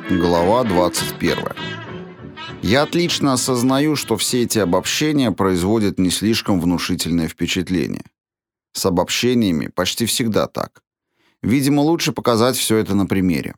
Глава 21. Я отлично осознаю, что все эти обобщения производят не слишком внушительное впечатление. С обобщениями почти всегда так. Видимо, лучше показать все это на примере.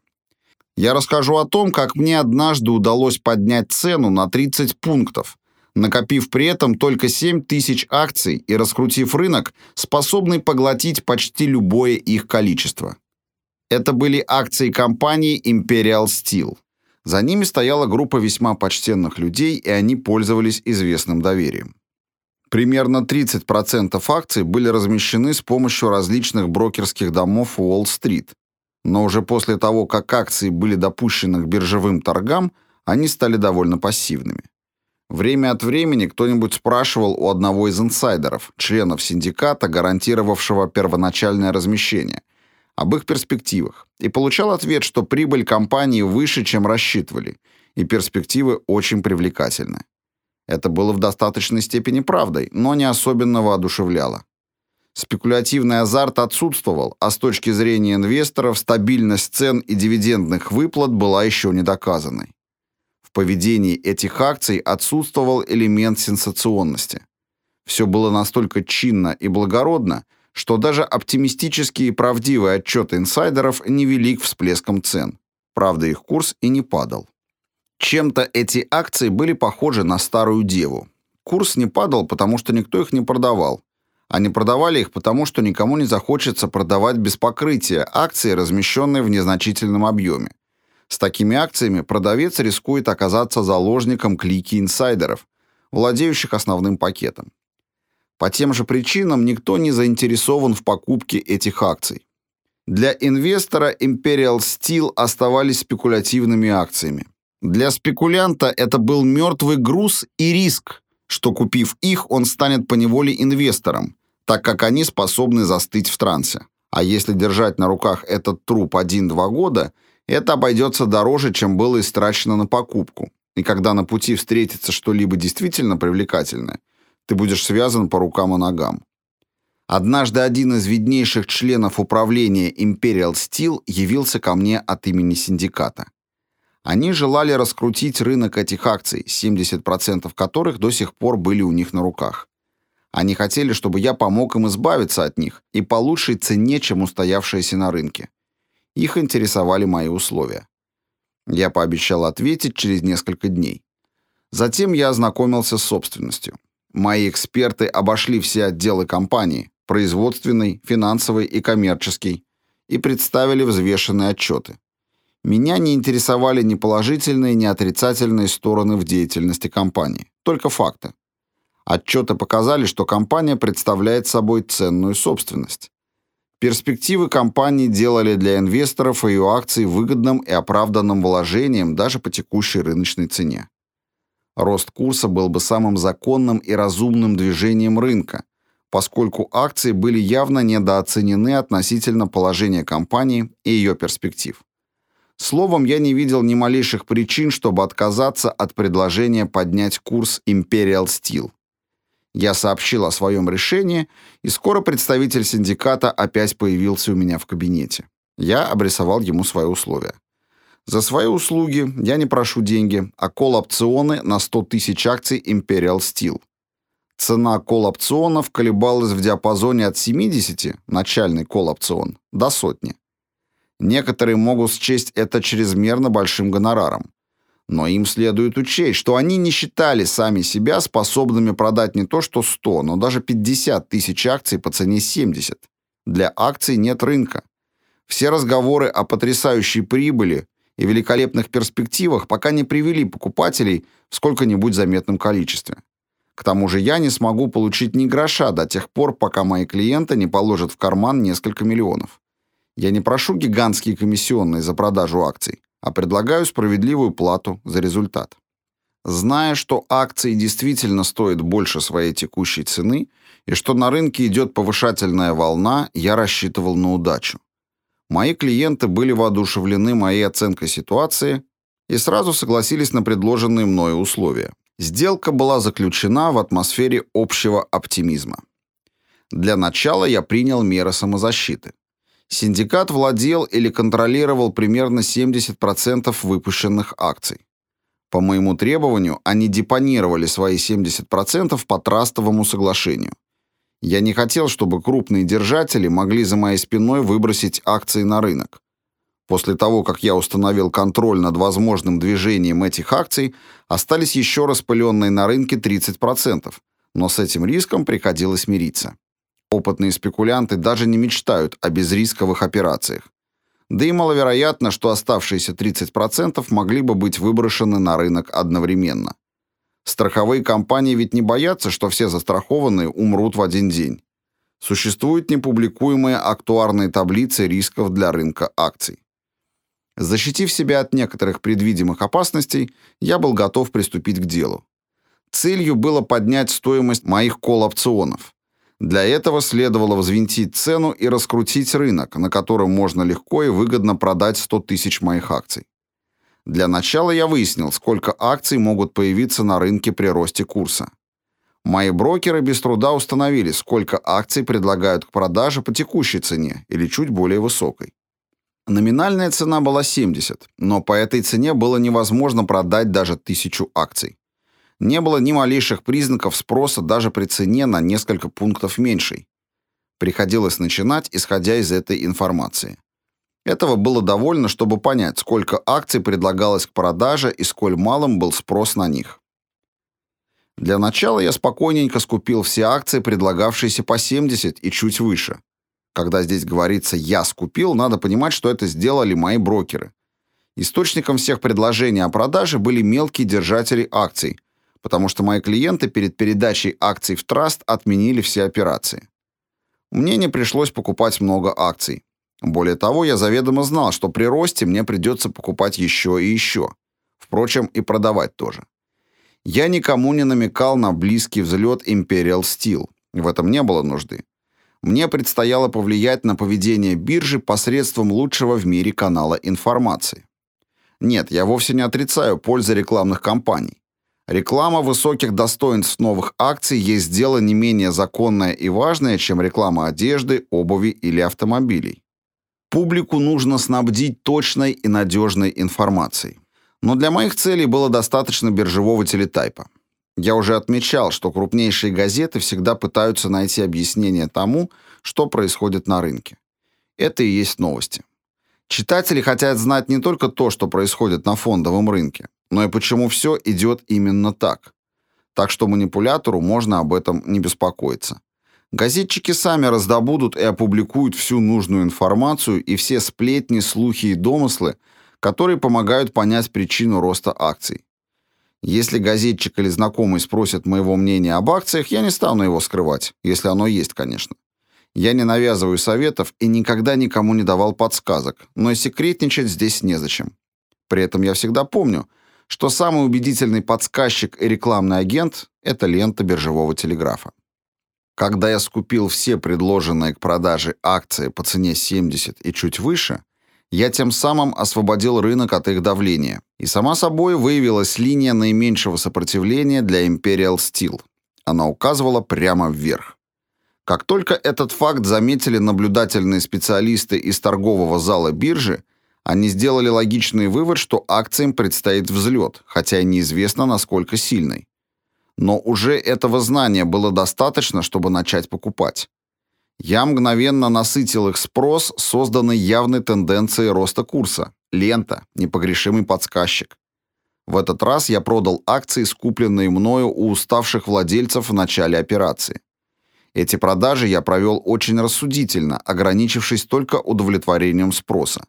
Я расскажу о том, как мне однажды удалось поднять цену на 30 пунктов, накопив при этом только 7 тысяч акций и раскрутив рынок, способный поглотить почти любое их количество. Это были акции компании Imperial Steel. За ними стояла группа весьма почтенных людей, и они пользовались известным доверием. Примерно 30% акций были размещены с помощью различных брокерских домов Уолл-стрит. Но уже после того, как акции были допущены к биржевым торгам, они стали довольно пассивными. Время от времени кто-нибудь спрашивал у одного из инсайдеров, членов синдиката, гарантировавшего первоначальное размещение, об их перспективах, и получал ответ, что прибыль компании выше, чем рассчитывали, и перспективы очень привлекательны. Это было в достаточной степени правдой, но не особенно воодушевляло. Спекулятивный азарт отсутствовал, а с точки зрения инвесторов стабильность цен и дивидендных выплат была еще не доказанной. В поведении этих акций отсутствовал элемент сенсационности. Все было настолько чинно и благородно, что даже оптимистические и правдивые отчеты инсайдеров не вели к всплескам цен. Правда, их курс и не падал. Чем-то эти акции были похожи на старую деву. Курс не падал, потому что никто их не продавал. Они продавали их, потому что никому не захочется продавать без покрытия акции, размещенные в незначительном объеме. С такими акциями продавец рискует оказаться заложником клики инсайдеров, владеющих основным пакетом. По тем же причинам никто не заинтересован в покупке этих акций. Для инвестора Imperial Steel оставались спекулятивными акциями. Для спекулянта это был мертвый груз и риск, что, купив их, он станет поневоле инвестором, так как они способны застыть в трансе. А если держать на руках этот труп 1-2 года, это обойдется дороже, чем было истрачено на покупку. И когда на пути встретится что-либо действительно привлекательное, ты будешь связан по рукам и ногам. Однажды один из виднейших членов управления Imperial Steel явился ко мне от имени синдиката. Они желали раскрутить рынок этих акций, 70% которых до сих пор были у них на руках. Они хотели, чтобы я помог им избавиться от них и по лучшей цене, чем устоявшиеся на рынке. Их интересовали мои условия. Я пообещал ответить через несколько дней. Затем я ознакомился с собственностью. Мои эксперты обошли все отделы компании, производственный, финансовый и коммерческий, и представили взвешенные отчеты. Меня не интересовали ни положительные, ни отрицательные стороны в деятельности компании, только факты. Отчеты показали, что компания представляет собой ценную собственность. Перспективы компании делали для инвесторов ее акций выгодным и оправданным вложением даже по текущей рыночной цене. Рост курса был бы самым законным и разумным движением рынка, поскольку акции были явно недооценены относительно положения компании и ее перспектив. Словом, я не видел ни малейших причин, чтобы отказаться от предложения поднять курс Imperial Steel. Я сообщил о своем решении, и скоро представитель синдиката опять появился у меня в кабинете. Я обрисовал ему свои условия. За свои услуги я не прошу деньги, а колл-опционы на 100 тысяч акций Imperial Steel. Цена колл-опционов колебалась в диапазоне от 70, начальный колл-опцион, до 100. Некоторые могут счесть это чрезмерно большим гонораром. Но им следует учесть, что они не считали сами себя способными продать не то что 100, но даже 50 тысяч акций по цене 70. Для акций нет рынка. Все разговоры о потрясающей прибыли и великолепных перспективах пока не привели покупателей в сколько-нибудь заметном количестве. К тому же я не смогу получить ни гроша до тех пор, пока мои клиенты не положат в карман несколько миллионов. Я не прошу гигантские комиссионные за продажу акций, а предлагаю справедливую плату за результат. Зная, что акции действительно стоят больше своей текущей цены и что на рынке идет повышательная волна, я рассчитывал на удачу. Мои клиенты были воодушевлены моей оценкой ситуации и сразу согласились на предложенные мною условия. Сделка была заключена в атмосфере общего оптимизма. Для начала я принял меры самозащиты. Синдикат владел или контролировал примерно 70% выпущенных акций. По моему требованию, они депонировали свои 70% по трастовому соглашению. Я не хотел, чтобы крупные держатели могли за моей спиной выбросить акции на рынок. После того, как я установил контроль над возможным движением этих акций, остались еще распыленные на рынке 30%, но с этим риском приходилось мириться. Опытные спекулянты даже не мечтают о безрисковых операциях. Да и маловероятно, что оставшиеся 30% могли бы быть выброшены на рынок одновременно. Страховые компании ведь не боятся, что все застрахованные умрут в один день. Существуют непубликуемые актуарные таблицы рисков для рынка акций. Защитив себя от некоторых предвидимых опасностей, я был готов приступить к делу. Целью было поднять стоимость моих колл-опционов. Для этого следовало взвинтить цену и раскрутить рынок, на котором можно легко и выгодно продать 100 тысяч моих акций. Для начала я выяснил, сколько акций могут появиться на рынке при росте курса. Мои брокеры без труда установили, сколько акций предлагают к продаже по текущей цене или чуть более высокой. Номинальная цена была 70, но по этой цене было невозможно продать даже 1000 акций. Не было ни малейших признаков спроса даже при цене на несколько пунктов меньшей. Приходилось начинать, исходя из этой информации. Этого было довольно, чтобы понять, сколько акций предлагалось к продаже и сколь малым был спрос на них. Для начала я спокойненько скупил все акции, предлагавшиеся по 70 и чуть выше. Когда здесь говорится «я скупил», надо понимать, что это сделали мои брокеры. Источником всех предложений о продаже были мелкие держатели акций, потому что мои клиенты перед передачей акций в траст отменили все операции. Мне не пришлось покупать много акций. Более того, я заведомо знал, что при росте мне придется покупать еще и еще. Впрочем, и продавать тоже. Я никому не намекал на близкий взлет Imperial Steel. В этом не было нужды. Мне предстояло повлиять на поведение биржи посредством лучшего в мире канала информации. Нет, я вовсе не отрицаю пользы рекламных кампаний. Реклама высоких достоинств новых акций есть дело не менее законное и важное, чем реклама одежды, обуви или автомобилей. Публику нужно снабдить точной и надежной информацией. Но для моих целей было достаточно биржевого телетайпа. Я уже отмечал, что крупнейшие газеты всегда пытаются найти объяснение тому, что происходит на рынке. Это и есть новости. Читатели хотят знать не только то, что происходит на фондовом рынке, но и почему все идет именно так. Так что манипулятору можно об этом не беспокоиться. Газетчики сами раздобудут и опубликуют всю нужную информацию и все сплетни, слухи и домыслы, которые помогают понять причину роста акций. Если газетчик или знакомый спросит моего мнения об акциях, я не стану его скрывать, если оно есть, конечно. Я не навязываю советов и никогда никому не давал подсказок, но и секретничать здесь незачем. При этом я всегда помню, что самый убедительный подсказчик и рекламный агент – это лента биржевого телеграфа. Когда я скупил все предложенные к продаже акции по цене 70 и чуть выше, я тем самым освободил рынок от их давления, и сама собой выявилась линия наименьшего сопротивления для Imperial Steel. Она указывала прямо вверх. Как только этот факт заметили наблюдательные специалисты из торгового зала биржи, они сделали логичный вывод, что акциям предстоит взлет, хотя и неизвестно, насколько сильный. Но уже этого знания было достаточно, чтобы начать покупать. Я мгновенно насытил их спрос, созданный явной тенденцией роста курса. Лента, непогрешимый подсказчик. В этот раз я продал акции, скупленные мною у уставших владельцев в начале операции. Эти продажи я провел очень рассудительно, ограничившись только удовлетворением спроса.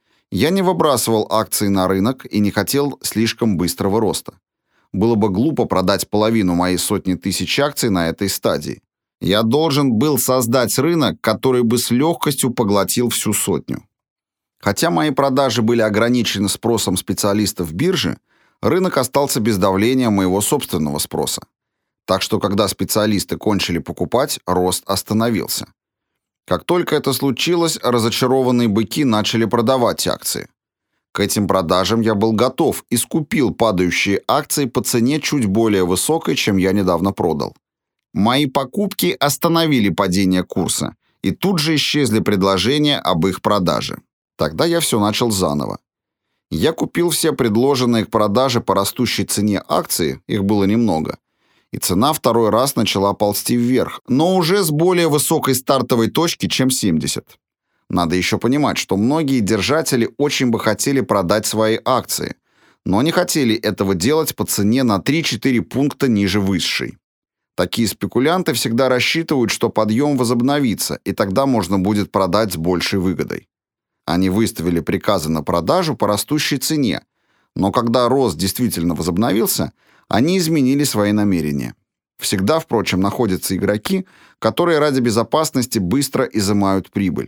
Я не выбрасывал акции на рынок и не хотел слишком быстрого роста. Было бы глупо продать половину моей сотни тысяч акций на этой стадии. Я должен был создать рынок, который бы с легкостью поглотил всю сотню. Хотя мои продажи были ограничены спросом специалистов биржи, рынок остался без давления моего собственного спроса. Так что, когда специалисты кончили покупать, рост остановился. Как только это случилось, разочарованные быки начали продавать акции. К этим продажам я был готов и скупил падающие акции по цене чуть более высокой, чем я недавно продал. Мои покупки остановили падение курса, и тут же исчезли предложения об их продаже. Тогда я все начал заново. Я купил все предложенные к продаже по растущей цене акции, их было немного, и цена второй раз начала ползти вверх, но уже с более высокой стартовой точки, чем 70. Надо еще понимать, что многие держатели очень бы хотели продать свои акции, но не хотели этого делать по цене на 3-4 пункта ниже высшей. Такие спекулянты всегда рассчитывают, что подъем возобновится, и тогда можно будет продать с большей выгодой. Они выставили приказы на продажу по растущей цене, но когда рост действительно возобновился, они изменили свои намерения. Всегда, впрочем, находятся игроки, которые ради безопасности быстро изымают прибыль.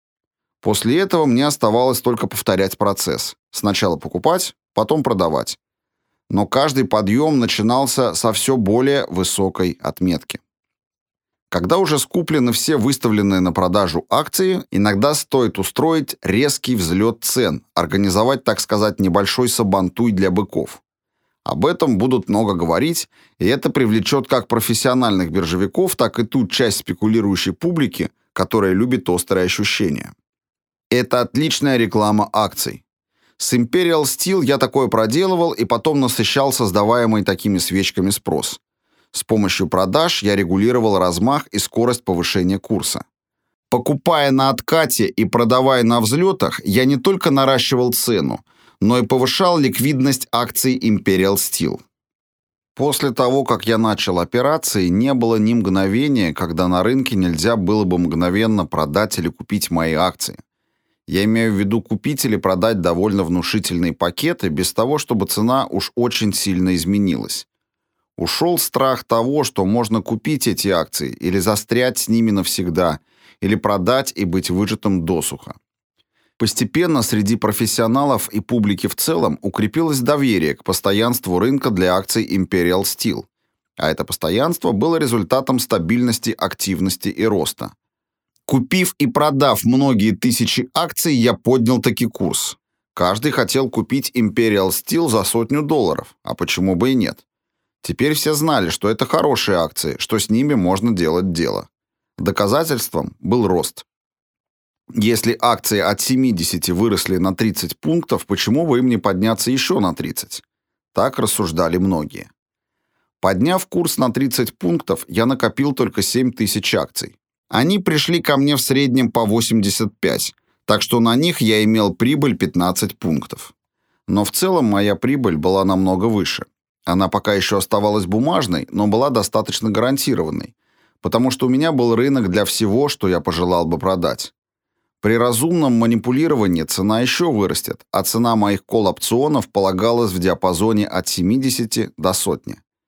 После этого мне оставалось только повторять процесс. Сначала покупать, потом продавать. Но каждый подъем начинался со все более высокой отметки. Когда уже скуплены все выставленные на продажу акции, иногда стоит устроить резкий взлет цен, организовать, так сказать, небольшой сабантуй для быков. Об этом будут много говорить, и это привлечет как профессиональных биржевиков, так и ту часть спекулирующей публики, которая любит острые ощущения. Это отличная реклама акций. С Imperial Steel я такое проделывал и потом насыщал создаваемый такими свечками спрос. С помощью продаж я регулировал размах и скорость повышения курса. Покупая на откате и продавая на взлетах, я не только наращивал цену, но и повышал ликвидность акций Imperial Steel. После того, как я начал операции, не было ни мгновения, когда на рынке нельзя было бы мгновенно продать или купить мои акции. Я имею в виду купить или продать довольно внушительные пакеты без того, чтобы цена уж очень сильно изменилась. Ушел страх того, что можно купить эти акции или застрять с ними навсегда, или продать и быть выжатым досуха. Постепенно среди профессионалов и публики в целом укрепилось доверие к постоянству рынка для акций Imperial Steel, а это постоянство было результатом стабильности, активности и роста. Купив и продав многие тысячи акций, я поднял таки курс. Каждый хотел купить Imperial Steel за $100, а почему бы и нет? Теперь все знали, что это хорошие акции, что с ними можно делать дело. Доказательством был рост. Если акции от 70 выросли на 30 пунктов, почему бы им не подняться еще на 30? Так рассуждали многие. Подняв курс на 30 пунктов, я накопил только 7 тысяч акций. Они пришли ко мне в среднем по 85, так что на них я имел прибыль 15 пунктов. Но в целом моя прибыль была намного выше. Она пока еще оставалась бумажной, но была достаточно гарантированной, потому что у меня был рынок для всего, что я пожелал бы продать. При разумном манипулировании цена еще вырастет, а цена моих колл-опционов полагалась в диапазоне от 70 до 100.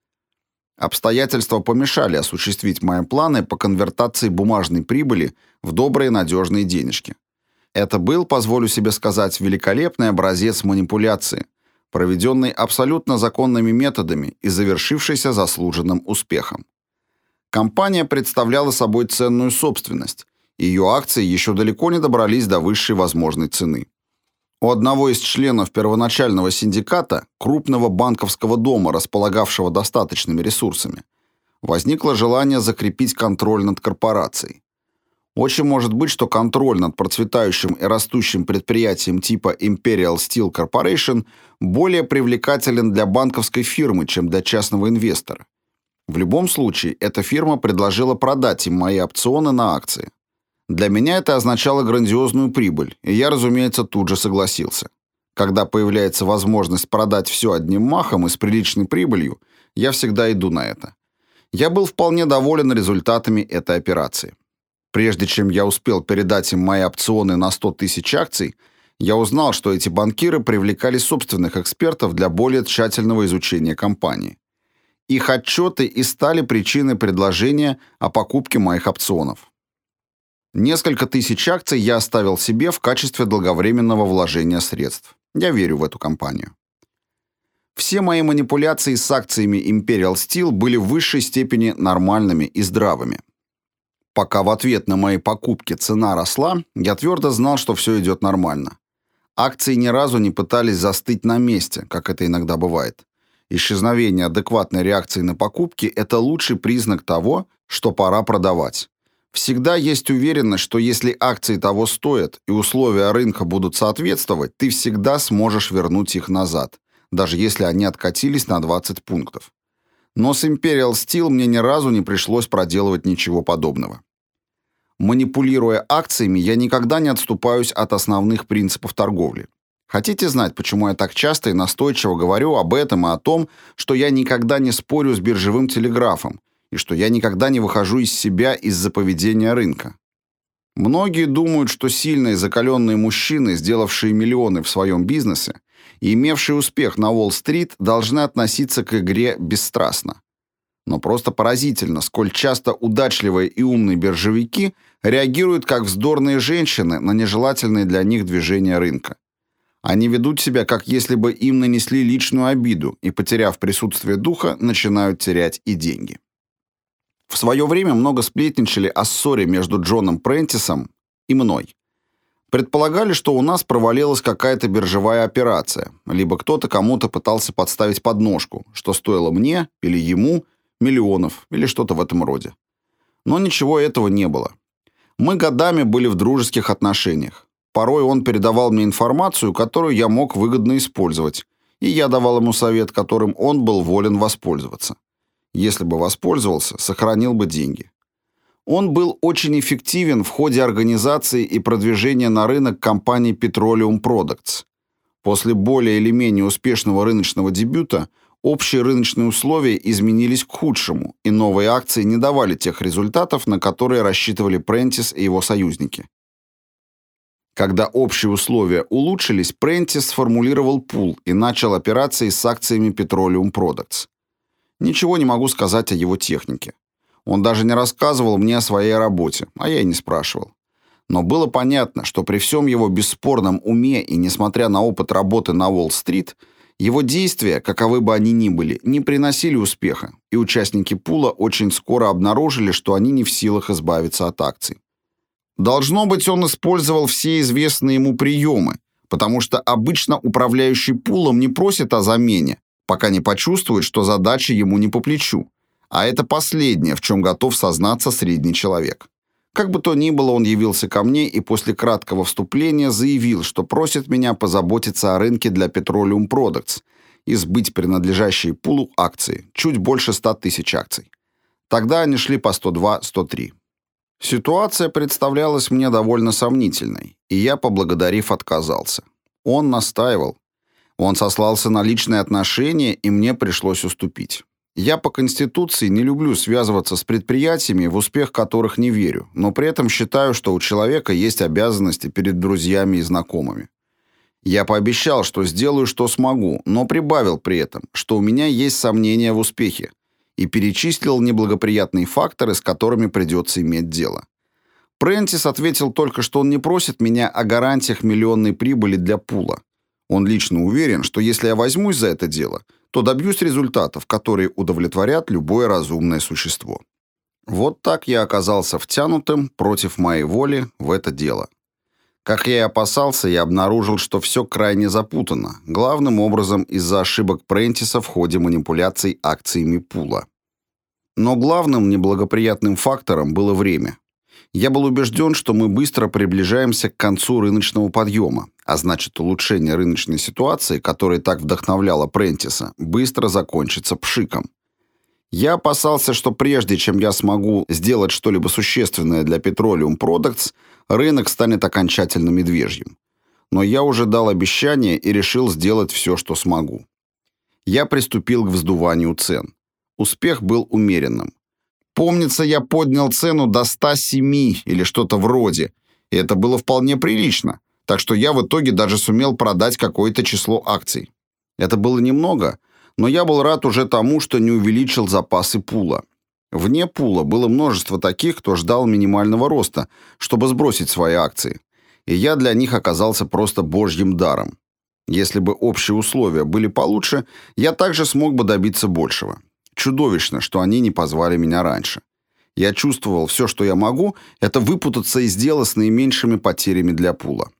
Обстоятельства помешали осуществить мои планы по конвертации бумажной прибыли в добрые надежные денежки. Это был, позволю себе сказать, великолепный образец манипуляции, проведенный абсолютно законными методами и завершившийся заслуженным успехом. Компания представляла собой ценную собственность, и ее акции еще далеко не добрались до высшей возможной цены. У одного из членов первоначального синдиката, крупного банковского дома, располагавшего достаточными ресурсами, возникло желание закрепить контроль над корпорацией. Очень может быть, что контроль над процветающим и растущим предприятием типа Imperial Steel Corporation более привлекателен для банковской фирмы, чем для частного инвестора. В любом случае, эта фирма предложила продать им мои опционы на акции. Для меня это означало грандиозную прибыль, и я, разумеется, тут же согласился. Когда появляется возможность продать все одним махом и с приличной прибылью, я всегда иду на это. Я был вполне доволен результатами этой операции. Прежде чем я успел передать им мои опционы на 100 тысяч акций, я узнал, что эти банкиры привлекали собственных экспертов для более тщательного изучения компании. Их отчеты и стали причиной предложения о покупке моих опционов. Несколько тысяч акций я оставил себе в качестве долговременного вложения средств. Я верю в эту компанию. Все мои манипуляции с акциями Imperial Steel были в высшей степени нормальными и здравыми. Пока в ответ на мои покупки цена росла, я твердо знал, что все идет нормально. Акции ни разу не пытались застыть на месте, как это иногда бывает. Исчезновение адекватной реакции на покупки – это лучший признак того, что пора продавать. Всегда есть уверенность, что если акции того стоят и условия рынка будут соответствовать, ты всегда сможешь вернуть их назад, даже если они откатились на 20 пунктов. Но с Imperial Steel мне ни разу не пришлось проделывать ничего подобного. Манипулируя акциями, я никогда не отступаюсь от основных принципов торговли. Хотите знать, почему я так часто и настойчиво говорю об этом и о том, что я никогда не спорю с биржевым телеграфом, и что я никогда не выхожу из себя из-за поведения рынка? Многие думают, что сильные закаленные мужчины, сделавшие миллионы в своем бизнесе и имевшие успех на Уолл-стрит, должны относиться к игре бесстрастно. Но просто поразительно, сколь часто удачливые и умные биржевики реагируют как вздорные женщины на нежелательные для них движения рынка. Они ведут себя, как если бы им нанесли личную обиду, и, потеряв присутствие духа, начинают терять и деньги. В свое время много сплетничали о ссоре между Джоном Прентисом и мной. Предполагали, что у нас провалилась какая-то биржевая операция, либо кто-то кому-то пытался подставить подножку, что стоило мне или ему миллионов или что-то в этом роде. Но ничего этого не было. Мы годами были в дружеских отношениях. Порой он передавал мне информацию, которую я мог выгодно использовать, и я давал ему совет, которым он был волен воспользоваться. Если бы воспользовался, сохранил бы деньги. Он был очень эффективен в ходе организации и продвижения на рынок компании Petroleum Products. После более или менее успешного рыночного дебюта общие рыночные условия изменились к худшему, и новые акции не давали тех результатов, на которые рассчитывали Прентис и его союзники. Когда общие условия улучшились, Прентис сформулировал пул и начал операции с акциями Petroleum Products. Ничего не могу сказать о его технике. Он даже не рассказывал мне о своей работе, а я и не спрашивал. Но было понятно, что при всем его бесспорном уме и несмотря на опыт работы на Уолл-стрит, его действия, каковы бы они ни были, не приносили успеха, и участники пула очень скоро обнаружили, что они не в силах избавиться от акций. Должно быть, он использовал все известные ему приемы, потому что обычно управляющий пулом не просит о замене, пока не почувствует, что задача ему не по плечу, а это последнее, в чем готов сознаться средний человек. Как бы то ни было, он явился ко мне и после краткого вступления заявил, что просит меня позаботиться о рынке для Petroleum Products и сбыть принадлежащие пулу акции, чуть больше 100 тысяч акций. Тогда они шли по 102-103. Ситуация представлялась мне довольно сомнительной, и я, поблагодарив, отказался. Он настаивал. Он сослался на личные отношения, и мне пришлось уступить. Я по Конституции не люблю связываться с предприятиями, в успех которых не верю, но при этом считаю, что у человека есть обязанности перед друзьями и знакомыми. Я пообещал, что сделаю, что смогу, но прибавил при этом, что у меня есть сомнения в успехе, и перечислил неблагоприятные факторы, с которыми придется иметь дело. Прентис ответил только, что он не просит меня о гарантиях миллионной прибыли для пула. Он лично уверен, что если я возьмусь за это дело, то добьюсь результатов, которые удовлетворят любое разумное существо. Вот так я оказался втянутым против моей воли в это дело. Как я и опасался, я обнаружил, что все крайне запутано, главным образом из-за ошибок Прентиса в ходе манипуляций акциями пула. Но главным неблагоприятным фактором было время. Я был убежден, что мы быстро приближаемся к концу рыночного подъема, а значит, улучшение рыночной ситуации, которая так вдохновляла Прентиса, быстро закончится пшиком. Я опасался, что прежде чем я смогу сделать что-либо существенное для Petroleum Products, рынок станет окончательно медвежьим. Но я уже дал обещание и решил сделать все, что смогу. Я приступил к вздуванию цен. Успех был умеренным. Помнится, я поднял цену до 107 или что-то вроде, и это было вполне прилично, так что я в итоге даже сумел продать какое-то число акций. Это было немного, но я был рад уже тому, что не увеличил запасы пула. Вне пула было множество таких, кто ждал минимального роста, чтобы сбросить свои акции, и я для них оказался просто божьим даром. Если бы общие условия были получше, я также смог бы добиться большего. Чудовищно, что они не позвали меня раньше. Я чувствовал, все, что я могу, это выпутаться из дела с наименьшими потерями для пула.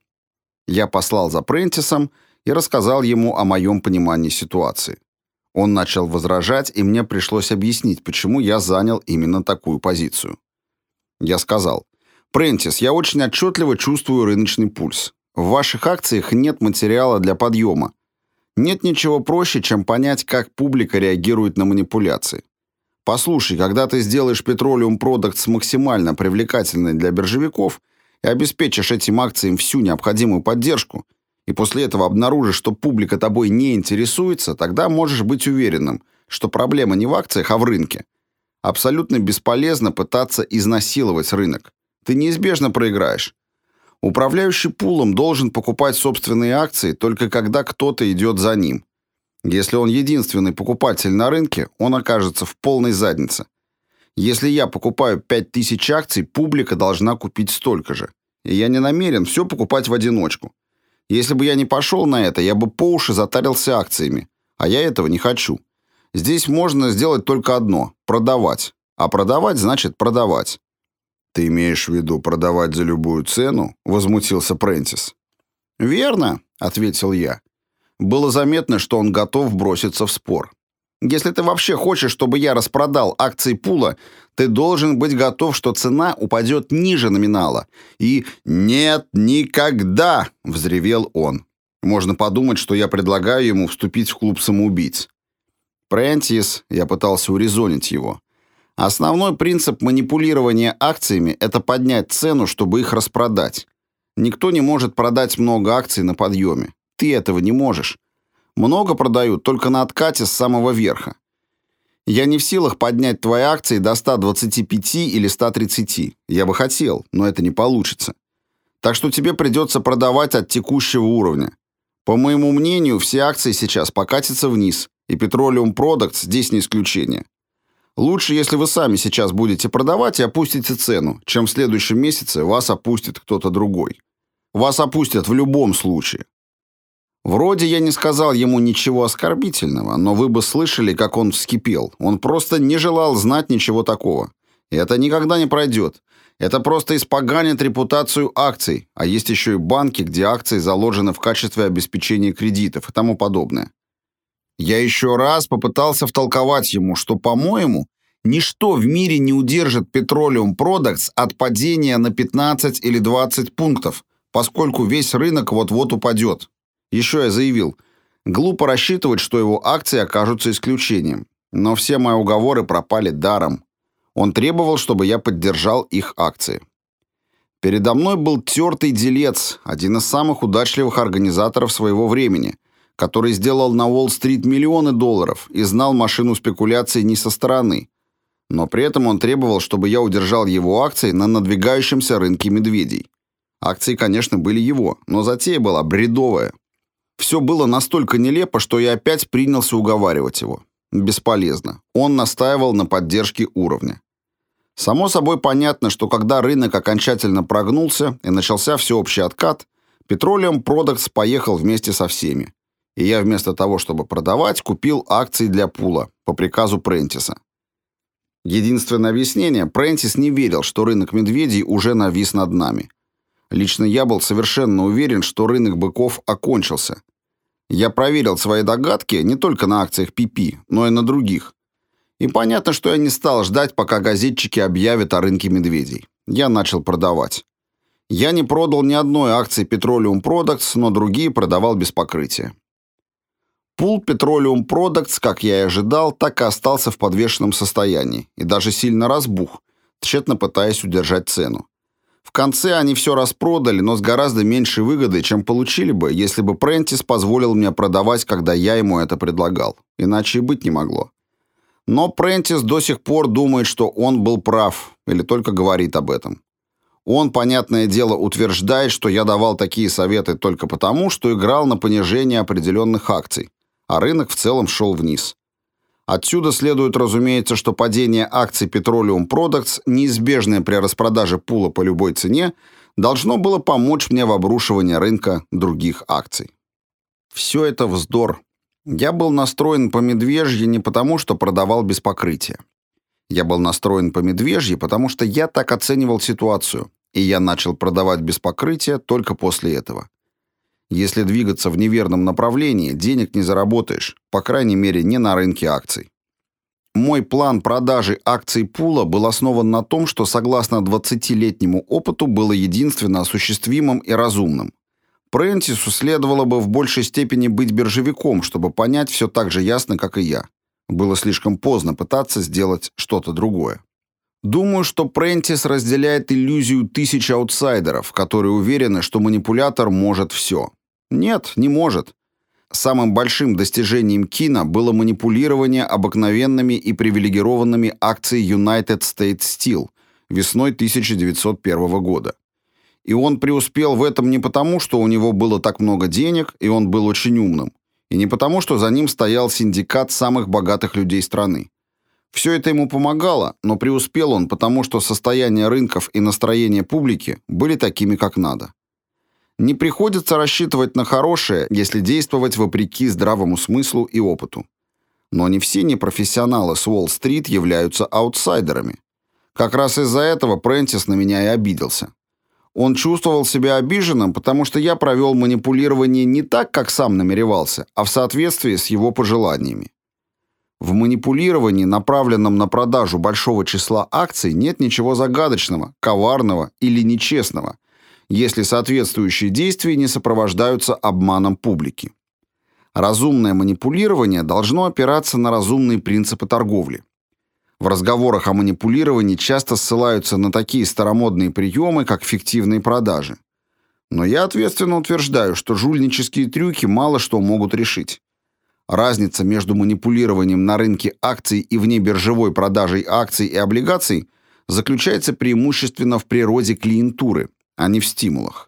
Я послал за Прентисом и рассказал ему о моем понимании ситуации. Он начал возражать, и мне пришлось объяснить, почему я занял именно такую позицию. Я сказал: «Прентис, я очень отчетливо чувствую рыночный пульс. В ваших акциях нет материала для подъема. Нет ничего проще, чем понять, как публика реагирует на манипуляции. Послушай, когда ты сделаешь Petroleum Products максимально привлекательной для биржевиков и обеспечишь этим акциям всю необходимую поддержку, и после этого обнаружишь, что публика тобой не интересуется, тогда можешь быть уверенным, что проблема не в акциях, а в рынке. Абсолютно бесполезно пытаться изнасиловать рынок. Ты неизбежно проиграешь. Управляющий пулом должен покупать собственные акции только когда кто-то идет за ним. Если он единственный покупатель на рынке, он окажется в полной заднице. Если я покупаю 5000 акций, публика должна купить столько же. И я не намерен все покупать в одиночку. Если бы я не пошел на это, я бы по уши затарился акциями. А я этого не хочу. Здесь можно сделать только одно – продавать. А продавать значит продавать. «Ты имеешь в виду продавать за любую цену?» – возмутился Прентис. «Верно», – ответил я. Было заметно, что он готов броситься в спор. «Если ты вообще хочешь, чтобы я распродал акции пула, ты должен быть готов, что цена упадет ниже номинала». И «Нет, никогда!» – взревел он. Можно подумать, что я предлагаю ему вступить в клуб самоубийц. «Прентис», – я пытался урезонить его. Основной принцип манипулирования акциями – это поднять цену, чтобы их распродать. Никто не может продать много акций на подъеме. Ты этого не можешь. Много продают только на откате с самого верха. Я не в силах поднять твои акции до 125 или 130. Я бы хотел, но это не получится. Так что тебе придется продавать от текущего уровня. По моему мнению, все акции сейчас покатятся вниз, и Petroleum Products здесь не исключение. Лучше, если вы сами сейчас будете продавать и опустите цену, чем в следующем месяце вас опустит кто-то другой. Вас опустят в любом случае. Вроде я не сказал ему ничего оскорбительного, но вы бы слышали, как он вскипел. Он просто не желал знать ничего такого. И это никогда не пройдет. Это просто испоганит репутацию акций, а есть еще и банки, где акции заложены в качестве обеспечения кредитов и тому подобное. Я еще раз попытался втолковать ему, что, по-моему, ничто в мире не удержит Petroleum Products от падения на 15 или 20 пунктов, поскольку весь рынок вот-вот упадет. Еще я заявил, глупо рассчитывать, что его акции окажутся исключением. Но все мои уговоры пропали даром. Он требовал, чтобы я поддержал их акции. Передо мной был тертый делец, один из самых удачливых организаторов своего времени, который сделал на Уолл-стрит миллионы долларов и знал машину спекуляций не со стороны. Но при этом он требовал, чтобы я удержал его акции на надвигающемся рынке медведей. Акции, конечно, были его, но затея была бредовая. Все было настолько нелепо, что я опять принялся уговаривать его. Бесполезно. Он настаивал на поддержке уровня. Само собой понятно, что когда рынок окончательно прогнулся и начался всеобщий откат, Petroleum Products поехал вместе со всеми. И я вместо того, чтобы продавать, купил акции для пула по приказу Прентиса. Единственное объяснение – Прентис не верил, что рынок медведей уже навис над нами. Лично я был совершенно уверен, что рынок быков окончился. Я проверил свои догадки не только на акциях PP, но и на других. И понятно, что я не стал ждать, пока газетчики объявят о рынке медведей. Я начал продавать. Я не продал ни одной акции Petroleum Products, но другие продавал без покрытия. Пул Petroleum Products, как я и ожидал, так и остался в подвешенном состоянии и даже сильно разбух, тщетно пытаясь удержать цену. В конце они все распродали, но с гораздо меньшей выгодой, чем получили бы, если бы Прентис позволил мне продавать, когда я ему это предлагал. Иначе и быть не могло. Но Прентис до сих пор думает, что он был прав, или только говорит об этом. Он, понятное дело, утверждает, что я давал такие советы только потому, что играл на понижение определенных акций, а рынок в целом шел вниз. Отсюда следует, разумеется, что падение акций Petroleum Products, неизбежное при распродаже пула по любой цене, должно было помочь мне в обрушивании рынка других акций. Все это вздор. Я был настроен по-медвежьи не потому, что продавал без покрытия. Я был настроен по-медвежьи, потому что я так оценивал ситуацию, и я начал продавать без покрытия только после этого. Если двигаться в неверном направлении, денег не заработаешь, по крайней мере, не на рынке акций. Мой план продажи акций пула был основан на том, что согласно 20-летнему опыту было единственно осуществимым и разумным. Прентису следовало бы в большей степени быть биржевиком, чтобы понять все так же ясно, как и я. Было слишком поздно пытаться сделать что-то другое. Думаю, что Прентис разделяет иллюзию тысяч аутсайдеров, которые уверены, что манипулятор может все. Нет, не может. Самым большим достижением Кина было манипулирование обыкновенными и привилегированными акциями United States Steel весной 1901 года. И он преуспел в этом не потому, что у него было так много денег, и он был очень умным, и не потому, что за ним стоял синдикат самых богатых людей страны. Все это ему помогало, но преуспел он потому, что состояние рынков и настроение публики были такими, как надо. Не приходится рассчитывать на хорошее, если действовать вопреки здравому смыслу и опыту. Но не все непрофессионалы с Уолл-стрит являются аутсайдерами. Как раз из-за этого Прентис на меня и обиделся. Он чувствовал себя обиженным, потому что я провел манипулирование не так, как сам намеревался, а в соответствии с его пожеланиями. В манипулировании, направленном на продажу большого числа акций, нет ничего загадочного, коварного или нечестного, если соответствующие действия не сопровождаются обманом публики. Разумное манипулирование должно опираться на разумные принципы торговли. В разговорах о манипулировании часто ссылаются на такие старомодные приемы, как фиктивные продажи. Но я ответственно утверждаю, что жульнические трюки мало что могут решить. Разница между манипулированием на рынке акций и внебиржевой продажей акций и облигаций заключается преимущественно в природе клиентуры, а не в стимулах.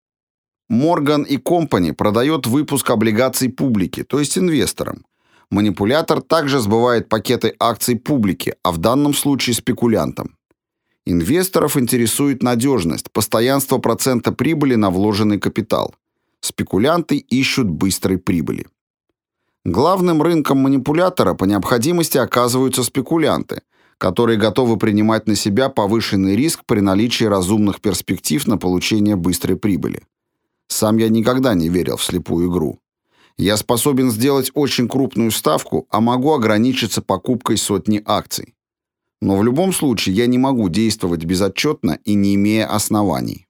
Морган и Компани продает выпуск облигаций публике, то есть инвесторам. Манипулятор также сбывает пакеты акций публике, а в данном случае спекулянтам. Инвесторов интересует надежность, постоянство процента прибыли на вложенный капитал. Спекулянты ищут быстрой прибыли. Главным рынком манипулятора по необходимости оказываются спекулянты, которые готовы принимать на себя повышенный риск при наличии разумных перспектив на получение быстрой прибыли. Сам я никогда не верил в слепую игру. Я способен сделать очень крупную ставку, а могу ограничиться покупкой сотни акций. Но в любом случае я не могу действовать безотчетно и не имея оснований.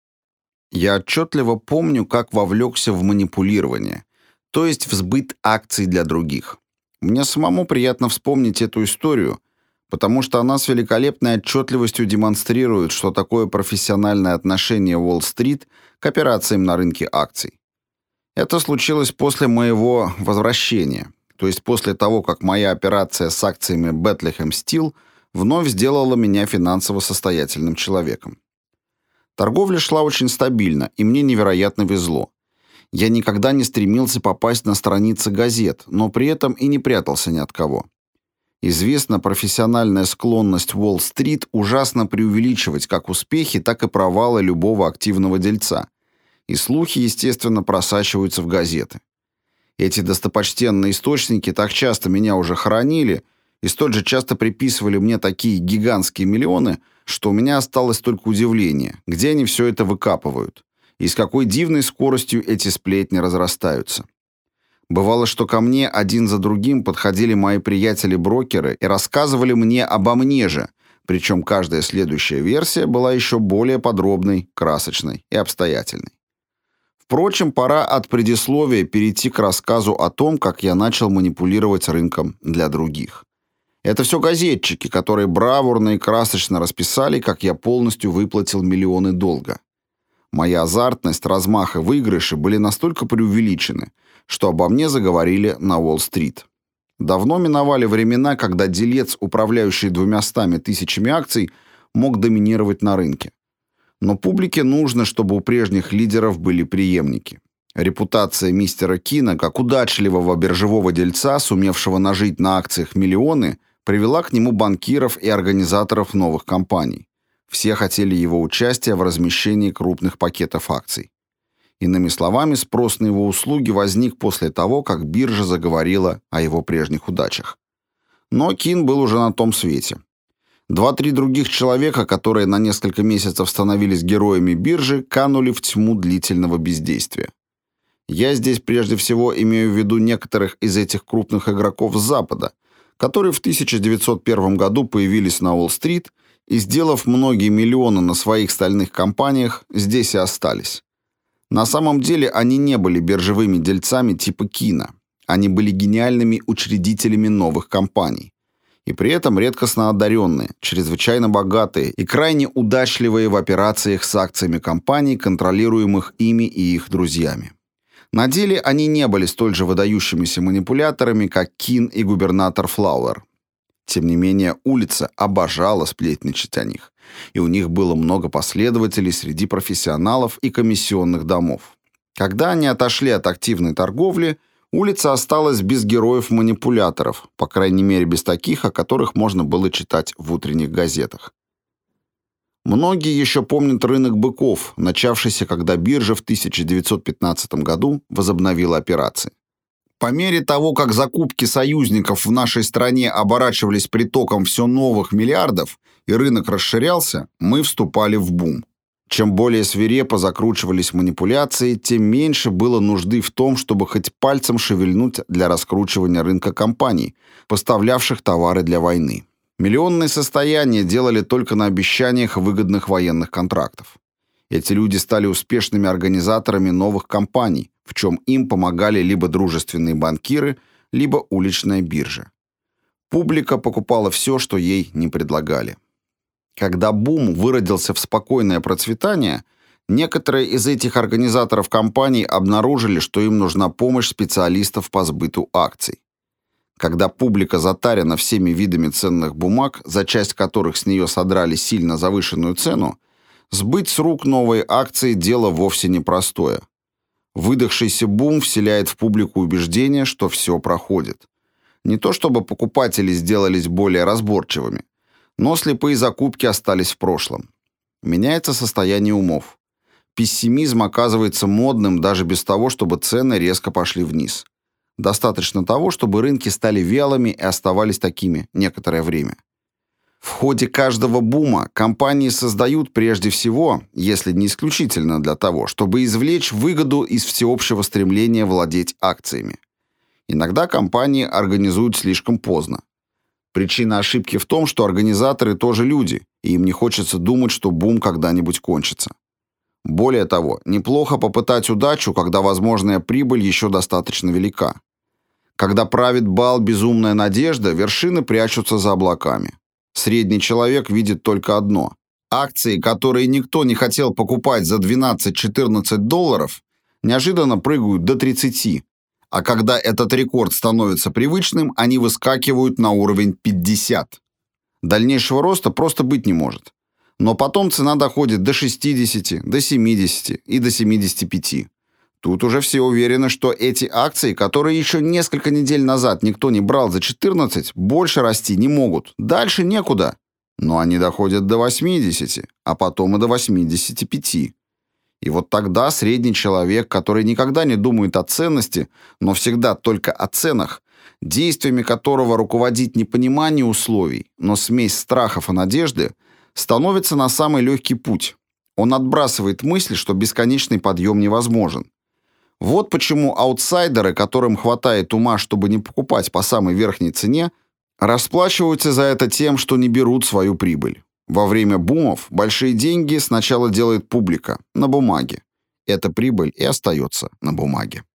Я отчетливо помню, как вовлекся в манипулирование, то есть в сбыт акций для других. Мне самому приятно вспомнить эту историю, потому что она с великолепной отчетливостью демонстрирует, что такое профессиональное отношение Уолл-стрит к операциям на рынке акций. Это случилось после моего возвращения, то есть после того, как моя операция с акциями Bethlehem Steel вновь сделала меня финансово состоятельным человеком. Торговля шла очень стабильно, и мне невероятно везло. Я никогда не стремился попасть на страницы газет, но при этом и не прятался ни от кого. Известна профессиональная склонность Уолл-стрит ужасно преувеличивать как успехи, так и провалы любого активного дельца. И слухи, естественно, просачиваются в газеты. Эти достопочтенные источники так часто меня уже хоронили и столь же часто приписывали мне такие гигантские миллионы, что у меня осталось только удивление, где они все это выкапывают, и с какой дивной скоростью эти сплетни разрастаются. Бывало, что ко мне один за другим подходили мои приятели-брокеры и рассказывали мне обо мне же, причем каждая следующая версия была еще более подробной, красочной и обстоятельной. Впрочем, пора от предисловия перейти к рассказу о том, как я начал манипулировать рынком для других. Это все газетчики, которые бравурно и красочно расписали, как я полностью выплатил миллионы долга. Моя азартность, размах и выигрыши были настолько преувеличены, что обо мне заговорили на Уолл-стрит. Давно миновали времена, когда делец, управляющий 200 тысячами акций, мог доминировать на рынке. Но публике нужно, чтобы у прежних лидеров были преемники. Репутация мистера Кина, как удачливого биржевого дельца, сумевшего нажить на акциях миллионы, привела к нему банкиров и организаторов новых компаний. Все хотели его участия в размещении крупных пакетов акций. Иными словами, спрос на его услуги возник после того, как биржа заговорила о его прежних удачах. Но Кин был уже на том свете. 2-3 других человека, которые на несколько месяцев становились героями биржи, канули в тьму длительного бездействия. Я здесь прежде всего имею в виду некоторых из этих крупных игроков с Запада, которые в 1901 году появились на Уолл-стрит и, сделав многие миллионы на своих стальных компаниях, здесь и остались. На самом деле они не были биржевыми дельцами типа Кина. Они были гениальными учредителями новых компаний. И при этом редкостно одаренные, чрезвычайно богатые и крайне удачливые в операциях с акциями компаний, контролируемых ими и их друзьями. На деле они не были столь же выдающимися манипуляторами, как Кин и губернатор Флауэр. Тем не менее, улица обожала сплетничать о них, и у них было много последователей среди профессионалов и комиссионных домов. Когда они отошли от активной торговли, улица осталась без героев-манипуляторов, по крайней мере без таких, о которых можно было читать в утренних газетах. Многие еще помнят рынок быков, начавшийся, когда биржа в 1915 году возобновила операции. По мере того, как закупки союзников в нашей стране оборачивались притоком все новых миллиардов и рынок расширялся, мы вступали в бум. Чем более свирепо закручивались манипуляции, тем меньше было нужды в том, чтобы хоть пальцем шевельнуть для раскручивания рынка компаний, поставлявших товары для войны. Миллионные состояния делали только на обещаниях выгодных военных контрактов. Эти люди стали успешными организаторами новых компаний, в чем им помогали либо дружественные банкиры, либо уличная биржа. Публика покупала все, что ей не предлагали. Когда бум выродился в спокойное процветание, некоторые из этих организаторов компаний обнаружили, что им нужна помощь специалистов по сбыту акций. Когда публика затарена всеми видами ценных бумаг, за часть которых с нее содрали сильно завышенную цену, сбыть с рук новые акции – дело вовсе непростое. Выдохшийся бум вселяет в публику убеждение, что все проходит. Не то чтобы покупатели сделались более разборчивыми, но слепые закупки остались в прошлом. Меняется состояние умов. Пессимизм оказывается модным даже без того, чтобы цены резко пошли вниз. Достаточно того, чтобы рынки стали вялыми и оставались такими некоторое время. В ходе каждого бума компании создают прежде всего, если не исключительно для того, чтобы извлечь выгоду из всеобщего стремления владеть акциями. Иногда компании организуют слишком поздно. Причина ошибки в том, что организаторы тоже люди, и им не хочется думать, что бум когда-нибудь кончится. Более того, неплохо попытать удачу, когда возможная прибыль еще достаточно велика. Когда правит бал безумная надежда, вершины прячутся за облаками. Средний человек видит только одно. Акции, которые никто не хотел покупать за 12-14 долларов, неожиданно прыгают до 30. А когда этот рекорд становится привычным, они выскакивают на уровень 50. Дальнейшего роста просто быть не может. Но потом цена доходит до 60, до 70 и до 75. Тут уже все уверены, что эти акции, которые еще несколько недель назад никто не брал за 14, больше расти не могут. Дальше некуда. Но они доходят до 80, а потом и до 85. И вот тогда средний человек, который никогда не думает о ценности, но всегда только о ценах, действиями которого руководит не понимание условий, но смесь страхов и надежды, становится на самый легкий путь. Он отбрасывает мысль, что бесконечный подъем невозможен. Вот почему аутсайдеры, которым хватает ума, чтобы не покупать по самой верхней цене, расплачиваются за это тем, что не берут свою прибыль. Во время бумов большие деньги сначала делает публика, на бумаге. Эта прибыль и остается на бумаге.